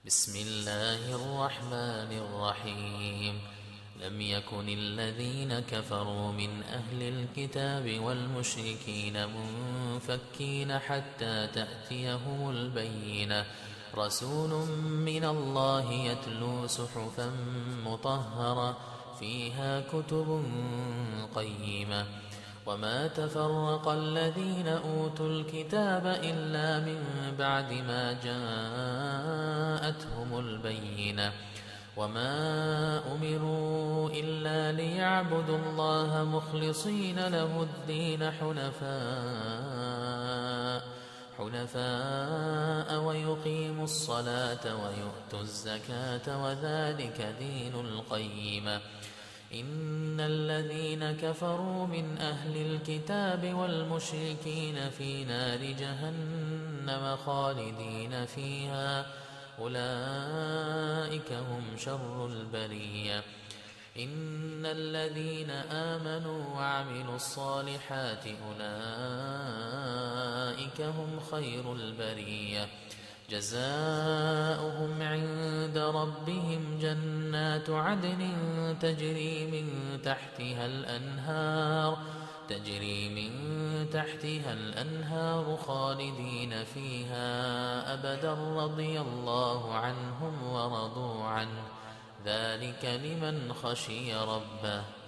بسم الله الرحمن الرحيم. لم يكن الذين كفروا من أهل الكتاب والمشركين منفكين حتى تأتيهم البينة، رسول من الله يتلو صحفا مطهرة فيها كتب قيمة. وما تفرق الذين أوتوا الكتاب إلا من بعد ما جاءتهم البينة، وما أمروا إلا ليعبدوا الله مخلصين له الدين حنفاء ويقيموا الصلاة ويؤتوا الزكاة وذلك دين القيمة. إن الذين كفروا من أهل الكتاب والمشركين في نار جهنم خالدين فيها، أولئك هم شر البرية. إن الذين آمنوا وعملوا الصالحات أولئك هم خير البرية. جزاؤهم عند ربهم جنات عدن تجري من تحتها الأنهار خالدين فيها أبدا، رضي الله عنهم ورضوا عنه، ذلك لمن خشي ربه.